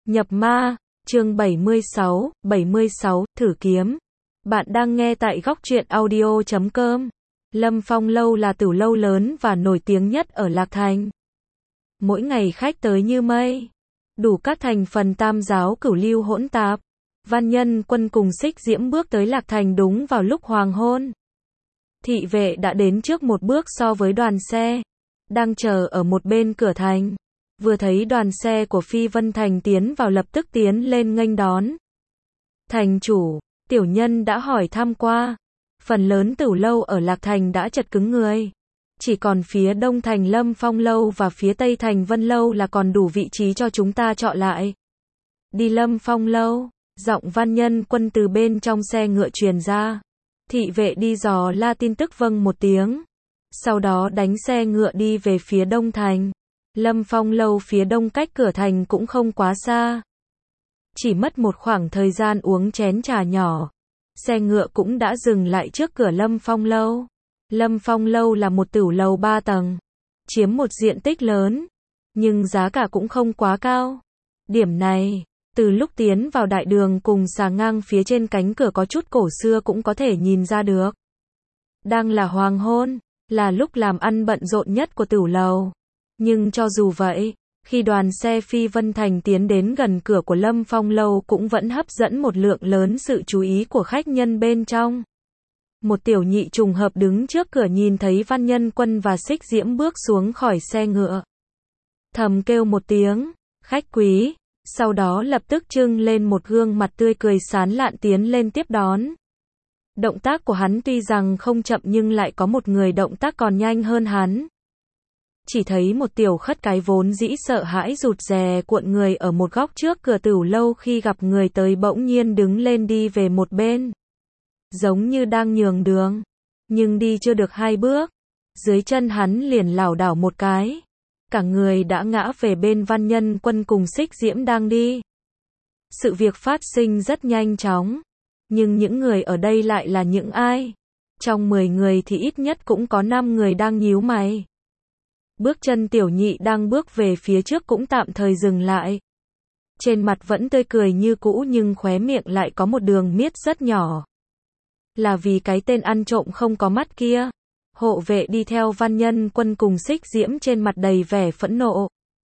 Nhập ma, chương 76, thử kiếm. Bạn đang nghe tại góc truyện audio.com. Lâm Phong Lâu là tửu lâu lớn và nổi tiếng nhất ở Lạc Thành. Mỗi ngày khách tới như mây. Đủ các thành phần tam giáo cửu lưu hỗn tạp. Văn Nhân Quân cùng Xích Diễm bước tới Lạc Thành đúng vào lúc hoàng hôn. Thị vệ đã đến trước một bước so với đoàn xe. Đang chờ ở một bên cửa thành. Vừa thấy đoàn xe của Phi Vân Thành tiến vào lập tức tiến lên nghênh đón. Thành chủ, tiểu nhân đã hỏi thăm qua. Phần lớn tửu lâu ở Lạc Thành đã chật cứng người. Chỉ còn phía đông thành Lâm Phong Lâu và phía tây thành Vân Lâu là còn đủ vị trí cho chúng ta chọn lại. Đi Lâm Phong Lâu, giọng Văn Nhân Quân từ bên trong xe ngựa truyền ra. Thị vệ đi dò la tin tức vâng một tiếng. Sau đó đánh xe ngựa đi về phía đông thành. Lâm Phong Lâu phía đông cách cửa thành cũng không quá xa. Chỉ mất một khoảng thời gian uống chén trà nhỏ. Xe ngựa cũng đã dừng lại trước cửa Lâm Phong Lâu. Lâm Phong Lâu là một tửu lầu 3 tầng. Chiếm một diện tích lớn. Nhưng giá cả cũng không quá cao. Điểm này, từ lúc tiến vào đại đường cùng xà ngang phía trên cánh cửa có chút cổ xưa cũng có thể nhìn ra được. Đang là hoàng hôn, là lúc làm ăn bận rộn nhất của tửu lầu. Nhưng cho dù vậy, khi đoàn xe Phi Vân Thành tiến đến gần cửa của Lâm Phong Lâu cũng vẫn hấp dẫn một lượng lớn sự chú ý của khách nhân bên trong. Một tiểu nhị trùng hợp đứng trước cửa nhìn thấy Văn Nhân Quân và Xích Diễm bước xuống khỏi xe ngựa. Thầm kêu một tiếng, khách quý, sau đó lập tức trưng lên một gương mặt tươi cười sán lạn tiến lên tiếp đón. Động tác của hắn tuy rằng không chậm nhưng lại có một người động tác còn nhanh hơn hắn. Chỉ thấy một tiểu khất cái vốn dĩ sợ hãi rụt rè cuộn người ở một góc trước cửa tửu lâu khi gặp người tới bỗng nhiên đứng lên đi về một bên. Giống như đang nhường đường. Nhưng đi chưa được 2 bước. Dưới chân hắn liền lảo đảo một cái. Cả người đã ngã về bên Văn Nhân Quân cùng Xích Diễm đang đi. Sự việc phát sinh rất nhanh chóng. Nhưng những người ở đây lại là những ai? Trong 10 người thì ít nhất cũng có 5 người đang nhíu mày. Bước chân tiểu nhị đang bước về phía trước cũng tạm thời dừng lại. Trên mặt vẫn tươi cười như cũ nhưng khóe miệng lại có một đường miết rất nhỏ. Là vì cái tên ăn trộm không có mắt kia. Hộ vệ đi theo Văn Nhân Quân cùng Xích Diễm trên mặt đầy vẻ phẫn nộ.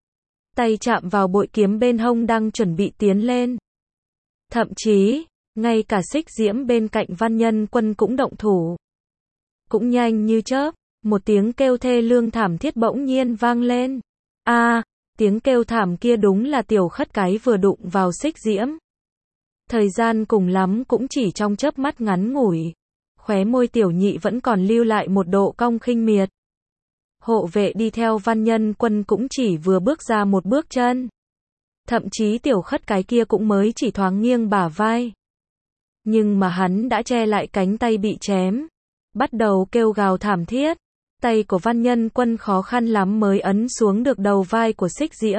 Tay chạm vào bội kiếm bên hông đang chuẩn bị tiến lên. Thậm chí, ngay cả Xích Diễm bên cạnh Văn Nhân Quân cũng động thủ. Cũng nhanh như chớp. Một tiếng kêu thê lương thảm thiết bỗng nhiên vang lên. Tiếng kêu thảm kia đúng là tiểu khất cái vừa đụng vào Xích Diễm. Thời gian cùng lắm cũng chỉ trong chớp mắt ngắn ngủi. Khóe môi tiểu nhị vẫn còn lưu lại một độ cong khinh miệt. Hộ vệ đi theo Văn Nhân Quân cũng chỉ vừa bước ra một bước chân. Thậm chí tiểu khất cái kia cũng mới chỉ thoáng nghiêng bả vai. Nhưng mà hắn đã che lại cánh tay bị chém. Bắt đầu kêu gào thảm thiết. Tay của Văn Nhân Quân khó khăn lắm mới ấn xuống được đầu vai của Xích Diễm.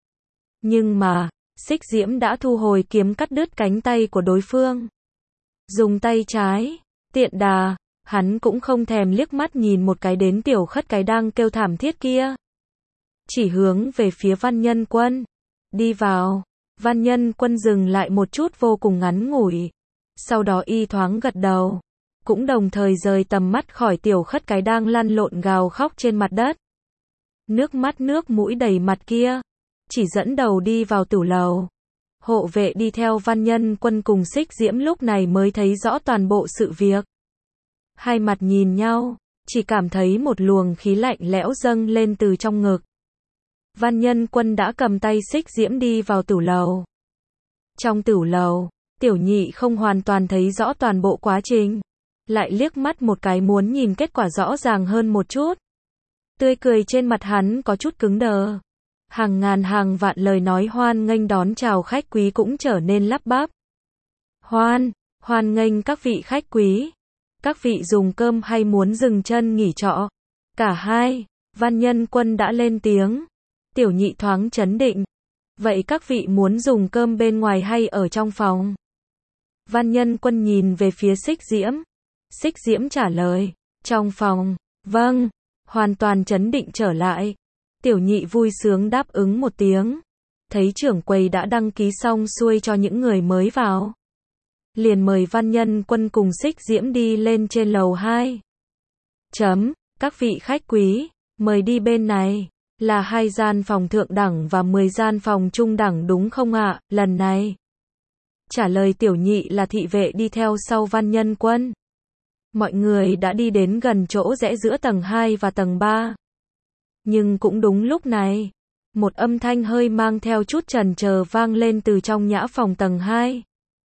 Nhưng mà, Xích Diễm đã thu hồi kiếm cắt đứt cánh tay của đối phương. Dùng tay trái, tiện đà, hắn cũng không thèm liếc mắt nhìn một cái đến tiểu khất cái đang kêu thảm thiết kia. Chỉ hướng về phía Văn Nhân Quân. Đi vào, Văn Nhân Quân dừng lại một chút vô cùng ngắn ngủi. Sau đó y thoáng gật đầu. Cũng đồng thời rời tầm mắt khỏi tiểu khất cái đang lăn lộn gào khóc trên mặt đất. Nước mắt nước mũi đầy mặt kia. Chỉ dẫn đầu đi vào tửu lầu. Hộ vệ đi theo Văn Nhân Quân cùng Xích Diễm lúc này mới thấy rõ toàn bộ sự việc. Hai mặt nhìn nhau, chỉ cảm thấy một luồng khí lạnh lẽo dâng lên từ trong ngực. Văn Nhân Quân đã cầm tay Xích Diễm đi vào tửu lầu. Trong tửu lầu, tiểu nhị không hoàn toàn thấy rõ toàn bộ quá trình. Lại liếc mắt một cái muốn nhìn kết quả rõ ràng hơn một chút. Tươi cười trên mặt hắn có chút cứng đờ. Hàng ngàn hàng vạn lời nói hoan nghênh đón chào khách quý cũng trở nên lắp bắp. Hoan nghênh các vị khách quý. Các vị dùng cơm hay muốn dừng chân nghỉ trọ? Cả hai, Văn Nhân Quân đã lên tiếng. Tiểu nhị thoáng chấn định. Vậy các vị muốn dùng cơm bên ngoài hay ở trong phòng? Văn Nhân Quân nhìn về phía Xích Diễm. Xích Diễm trả lời. Trong phòng. Vâng. Hoàn toàn chấn định trở lại. Tiểu nhị vui sướng đáp ứng một tiếng. thấy trưởng quầy đã đăng ký xong xuôi cho những người mới vào. Liền mời Văn Nhân Quân cùng Xích Diễm đi lên trên lầu 2. Các vị khách quý, mời đi bên này, là 2 gian phòng thượng đẳng và 10 gian phòng trung đẳng đúng không ạ, lần này? Trả lời tiểu nhị là thị vệ đi theo sau Văn Nhân Quân. Mọi người đã đi đến gần chỗ rẽ giữa tầng 2 và tầng 3. Nhưng cũng đúng lúc này, một âm thanh hơi mang theo chút chần chờ vang lên từ trong nhã phòng tầng 2.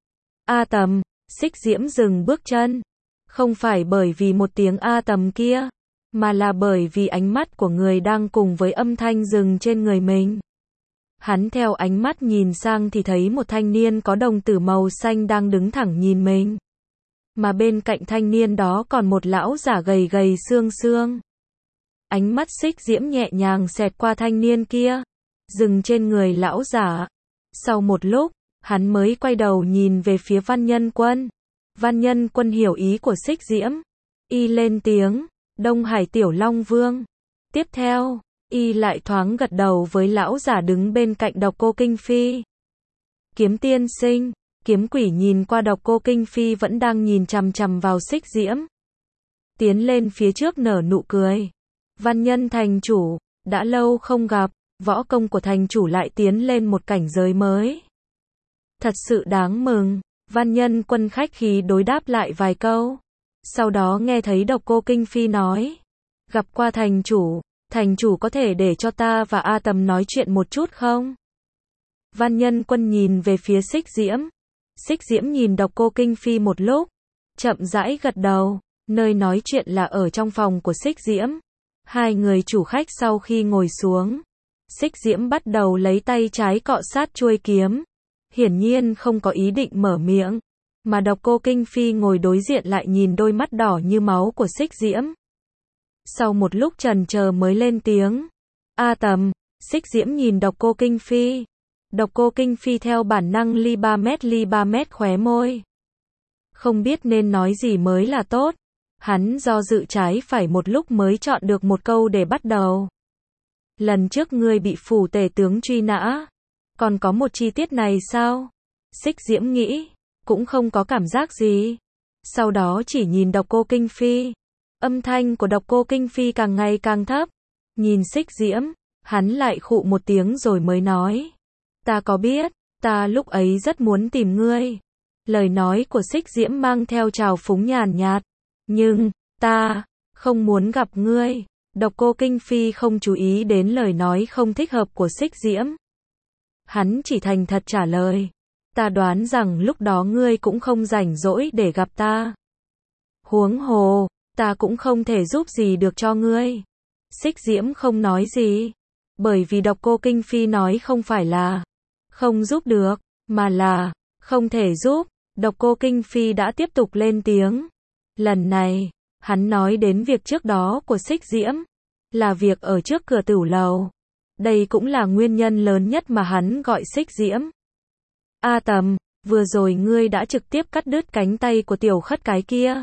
A Tầm, Xích Diễm dừng bước chân. Không phải bởi vì một tiếng A Tầm kia, mà là bởi vì ánh mắt của người đang cùng với âm thanh dừng trên người mình. Hắn theo ánh mắt nhìn sang thì thấy một thanh niên có đồng tử màu xanh đang đứng thẳng nhìn mình. Mà bên cạnh thanh niên đó còn một lão giả gầy gầy xương xương. Ánh mắt Xích Diễm nhẹ nhàng xẹt qua thanh niên kia, dừng trên người lão giả. Sau một lúc, hắn mới quay đầu nhìn về phía Văn Nhân Quân. Văn Nhân Quân hiểu ý của Xích Diễm. Y lên tiếng, Đông Hải Tiểu Long Vương. Tiếp theo, y lại thoáng gật đầu với lão giả đứng bên cạnh Độc Cô Kinh Phi. Kiếm tiên sinh. Kiếm Quỷ nhìn qua Độc Cô Kinh Phi vẫn đang nhìn chằm chằm vào Xích Diễm. Tiến lên phía trước nở nụ cười. Văn Nhân thành chủ, đã lâu không gặp, võ công của thành chủ lại tiến lên một cảnh giới mới. Thật sự đáng mừng. Văn Nhân Quân khách khí đối đáp lại vài câu. Sau đó nghe thấy Độc Cô Kinh Phi nói. Gặp qua thành chủ có thể để cho ta và A Tầm nói chuyện một chút không? Văn Nhân Quân nhìn về phía Xích Diễm. Xích Diễm nhìn Độc Cô Kinh Phi một lúc, chậm rãi gật đầu. Nơi nói chuyện là ở trong phòng của Xích Diễm. Hai người chủ khách sau khi ngồi xuống, Xích Diễm bắt đầu lấy tay trái cọ sát chuôi kiếm. Hiển nhiên không có ý định mở miệng, mà Độc Cô Kinh Phi ngồi đối diện lại nhìn đôi mắt đỏ như máu của Xích Diễm. Sau một lúc chần chờ mới lên tiếng. A Tầm. Xích Diễm nhìn Độc Cô Kinh Phi. Độc Cô Kinh Phi theo bản năng ly ba mét khóe môi. Không biết nên nói gì mới là tốt. Hắn do dự trái phải một lúc mới chọn được một câu để bắt đầu. Lần trước ngươi bị phủ tể tướng truy nã. Còn có một chi tiết này sao? Xích Diễm nghĩ, cũng không có cảm giác gì. Sau đó chỉ nhìn Độc Cô Kinh Phi. Âm thanh của Độc Cô Kinh Phi càng ngày càng thấp. Nhìn Xích Diễm, hắn lại khụ một tiếng rồi mới nói. Ta có biết, ta lúc ấy rất muốn tìm ngươi. Lời nói của Xích Diễm mang theo trào phúng nhàn nhạt. Nhưng, ta không muốn gặp ngươi. Độc Cô Kinh Phi không chú ý đến lời nói không thích hợp của Xích Diễm. Hắn chỉ thành thật trả lời. Ta đoán rằng lúc đó ngươi cũng không rảnh rỗi để gặp ta. Huống hồ, ta cũng không thể giúp gì được cho ngươi. Xích Diễm không nói gì. Bởi vì Độc Cô Kinh Phi nói không phải là không giúp được, mà là không thể giúp. Độc Cô Kinh Phi đã tiếp tục lên tiếng. Lần này, hắn nói đến việc trước đó của Xích Diễm. Là việc ở trước cửa tửu lầu. Đây cũng là nguyên nhân lớn nhất mà hắn gọi Xích Diễm. A Tầm, vừa rồi ngươi đã trực tiếp cắt đứt cánh tay của tiểu khất cái kia.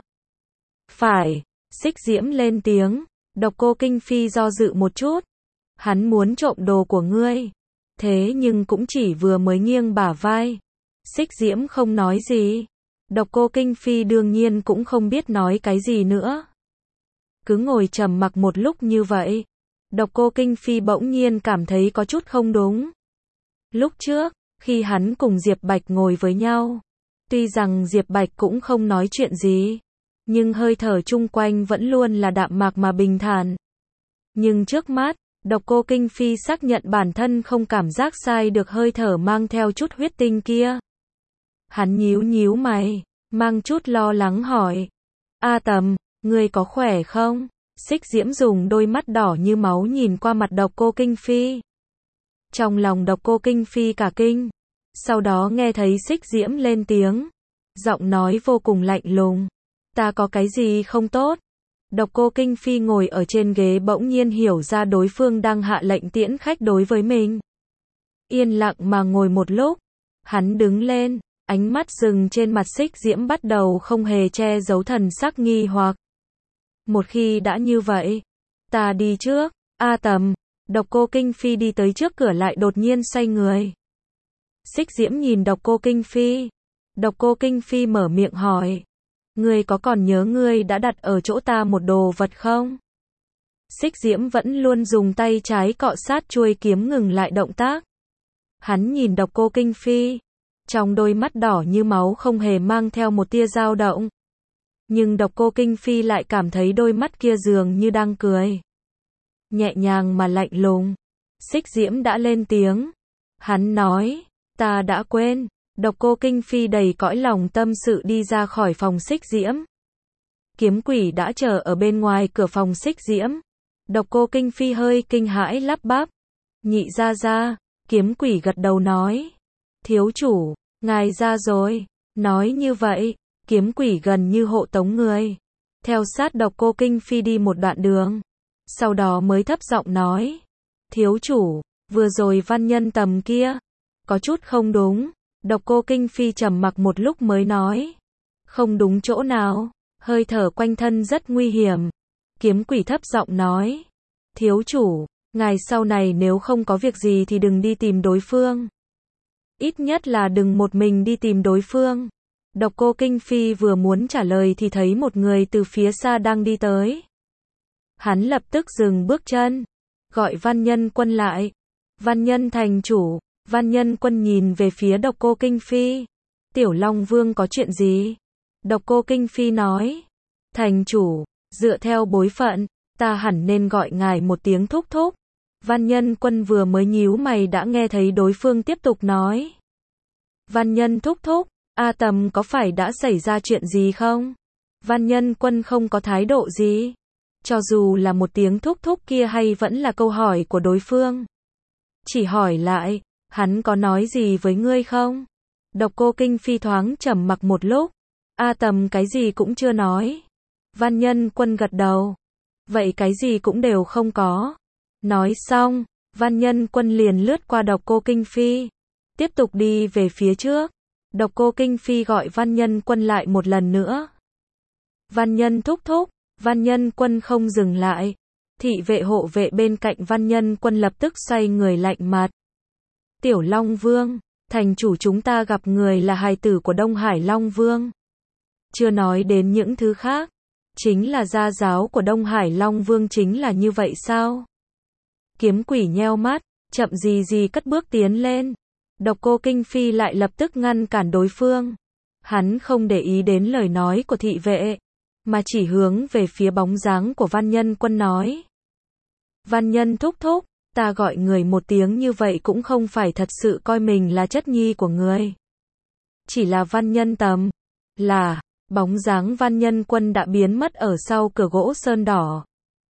Phải. Xích Diễm lên tiếng. Độc Cô Kinh Phi do dự một chút. Hắn muốn trộm đồ của ngươi. Thế nhưng cũng chỉ vừa mới nghiêng bả vai. Xích Diễm không nói gì. Độc Cô Kinh Phi đương nhiên cũng không biết nói cái gì nữa. Cứ ngồi trầm mặc một lúc như vậy. Độc Cô Kinh Phi bỗng nhiên cảm thấy có chút không đúng. Lúc trước, khi hắn cùng Diệp Bạch ngồi với nhau, tuy rằng Diệp Bạch cũng không nói chuyện gì, nhưng hơi thở chung quanh vẫn luôn là đạm mạc mà bình thản. Nhưng trước mắt, Độc Cô Kinh Phi xác nhận bản thân không cảm giác sai được hơi thở mang theo chút huyết tinh kia. Hắn nhíu nhíu mày, mang chút lo lắng hỏi. A Tầm, ngươi có khỏe không? Xích Diễm dùng đôi mắt đỏ như máu nhìn qua mặt Độc Cô Kinh Phi. Trong lòng Độc Cô Kinh Phi cả kinh. Sau đó nghe thấy Xích Diễm lên tiếng. Giọng nói vô cùng lạnh lùng. Ta có cái gì không tốt? Độc Cô Kinh Phi ngồi ở trên ghế bỗng nhiên hiểu ra đối phương đang hạ lệnh tiễn khách đối với mình. Yên lặng mà ngồi một lúc. Hắn đứng lên, ánh mắt dừng trên mặt Xích Diễm bắt đầu không hề che giấu thần sắc nghi hoặc. Một khi đã như vậy, ta đi trước. A Tầm. Độc Cô Kinh Phi đi tới trước cửa lại đột nhiên xoay người. Xích Diễm nhìn Độc Cô Kinh Phi. Độc Cô Kinh Phi mở miệng hỏi. Ngươi có còn nhớ ngươi đã đặt ở chỗ ta một đồ vật không? Xích Diễm vẫn luôn dùng tay trái cọ sát chuôi kiếm ngừng lại động tác. Hắn nhìn Độc Cô Kinh Phi. Trong đôi mắt đỏ như máu không hề mang theo một tia dao động. Nhưng Độc Cô Kinh Phi lại cảm thấy đôi mắt kia dường như đang cười. Nhẹ nhàng mà lạnh lùng. Xích Diễm đã lên tiếng. Hắn nói, ta đã quên. Độc Cô Kinh Phi đầy cõi lòng tâm sự đi ra khỏi phòng Xích Diễm. Kiếm Quỷ đã chờ ở bên ngoài cửa phòng Xích Diễm. Độc Cô Kinh Phi hơi kinh hãi lắp bắp. Nhị ra ra. Kiếm Quỷ gật đầu nói. Thiếu chủ, ngài ra rồi. Nói như vậy, Kiếm Quỷ gần như hộ tống người. Theo sát Độc Cô Kinh Phi đi một đoạn đường. Sau đó mới thấp giọng nói. Thiếu chủ, vừa rồi Văn Nhân Tầm kia. Có chút không đúng. Độc Cô Kinh Phi trầm mặc một lúc mới nói. Không đúng chỗ nào. Hơi thở quanh thân rất nguy hiểm. Kiếm Quỷ thấp giọng nói. Thiếu chủ, ngài sau này nếu không có việc gì thì đừng đi tìm đối phương. Ít nhất là đừng một mình đi tìm đối phương. Độc Cô Kinh Phi vừa muốn trả lời thì thấy một người từ phía xa đang đi tới. Hắn lập tức dừng bước chân. Gọi Văn Nhân Quân lại. Văn Nhân thành chủ. Văn Nhân Quân nhìn về phía Độc Cô Kinh Phi. Tiểu Long Vương có chuyện gì? Độc Cô Kinh Phi nói. Thành chủ, dựa theo bối phận, ta hẳn nên gọi ngài một tiếng thúc thúc. Văn Nhân Quân vừa mới nhíu mày đã nghe thấy đối phương tiếp tục nói. Văn Nhân thúc thúc, A Tầm có phải đã xảy ra chuyện gì không? Văn Nhân Quân không có thái độ gì. Cho dù là một tiếng thúc thúc kia hay vẫn là câu hỏi của đối phương. Chỉ hỏi lại, hắn có nói gì với ngươi không? Độc Cô Kinh Phi thoáng trầm mặc một lúc. A Tầm cái gì cũng chưa nói. Văn Nhân Quân gật đầu. Vậy cái gì cũng đều không có. Nói xong, Văn Nhân Quân liền lướt qua Độc Cô Kinh Phi. Tiếp tục đi về phía trước. Độc Cô Kinh Phi gọi Văn Nhân Quân lại một lần nữa. Văn Nhân thúc thúc. Văn Nhân Quân không dừng lại. Thị vệ hộ vệ bên cạnh Văn Nhân Quân lập tức xoay người lạnh mặt. Tiểu Long Vương, thành chủ chúng ta gặp người là hài tử của Đông Hải Long Vương. Chưa nói đến những thứ khác. Chính là gia giáo của Đông Hải Long Vương chính là như vậy sao? Kiếm Quỷ nheo mắt, chậm gì gì cất bước tiến lên. Độc Cô Kinh Phi lại lập tức ngăn cản đối phương. Hắn không để ý đến lời nói của thị vệ, mà chỉ hướng về phía bóng dáng của Văn Nhân Quân nói. Văn Nhân thúc thúc, ta gọi người một tiếng như vậy cũng không phải thật sự coi mình là chất nhi của người. Chỉ là Văn Nhân Tầm. Là, bóng dáng Văn Nhân Quân đã biến mất ở sau cửa gỗ sơn đỏ.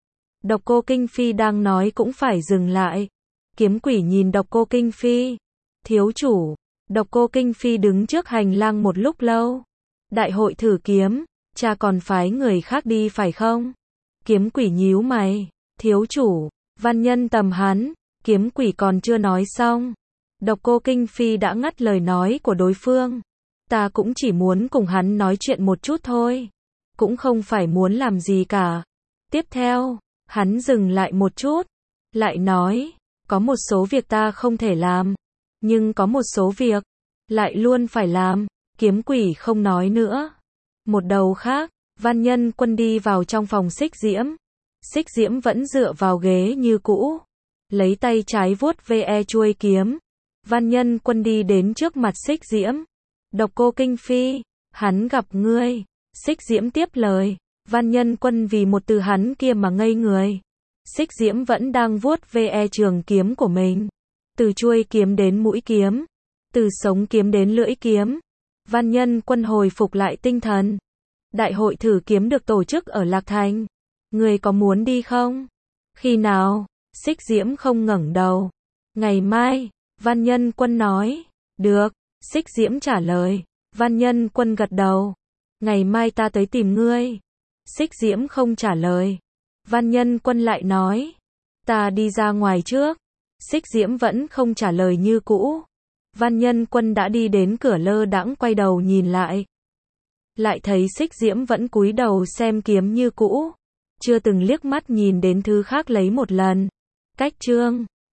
Độc Cô Kinh Phi đang nói cũng phải dừng lại. Kiếm Quỷ nhìn Độc Cô Kinh Phi. Thiếu chủ, Độc Cô Kinh Phi đứng trước hành lang một lúc lâu. Đại hội thử kiếm, cha còn phái người khác đi phải không? Kiếm Quỷ nhíu mày. Thiếu chủ, Văn Nhân Tầm hắn. Kiếm Quỷ còn chưa nói xong. Độc Cô Kinh Phi đã ngắt lời nói của đối phương. Ta cũng chỉ muốn cùng hắn nói chuyện một chút thôi. Cũng không phải muốn làm gì cả. Tiếp theo, hắn dừng lại một chút. Lại nói, có một số việc ta không thể làm. Nhưng có một số việc, lại luôn phải làm. Kiếm Quỷ không nói nữa. Một đầu khác, Văn Nhân Quân đi vào trong phòng Xích Diễm. Xích Diễm vẫn dựa vào ghế như cũ. Lấy tay trái vuốt ve chuôi kiếm. Văn Nhân Quân đi đến trước mặt Xích Diễm. Độc Cô Kinh Phi, hắn gặp ngươi. Xích Diễm tiếp lời. Văn Nhân Quân vì một từ hắn kia mà ngây người. Xích Diễm vẫn đang vuốt ve trường kiếm của mình. Từ chuôi kiếm đến mũi kiếm. Từ sống kiếm đến lưỡi kiếm. Văn Nhân Quân hồi phục lại tinh thần. Đại hội thử kiếm được tổ chức ở Lạc Thành. Ngươi có muốn đi không? Khi nào? Xích Diễm không ngẩng đầu. Ngày mai, Văn Nhân Quân nói. Được, Xích Diễm trả lời. Văn Nhân Quân gật đầu. Ngày mai ta tới tìm ngươi. Xích Diễm không trả lời. Văn Nhân Quân lại nói. Ta đi ra ngoài trước. Xích Diễm vẫn không trả lời như cũ. Văn Nhân Quân đã đi đến cửa lơ đãng quay đầu nhìn lại. Lại thấy Xích Diễm vẫn cúi đầu xem kiếm như cũ. Chưa từng liếc mắt nhìn đến thứ khác lấy một lần. Cách chương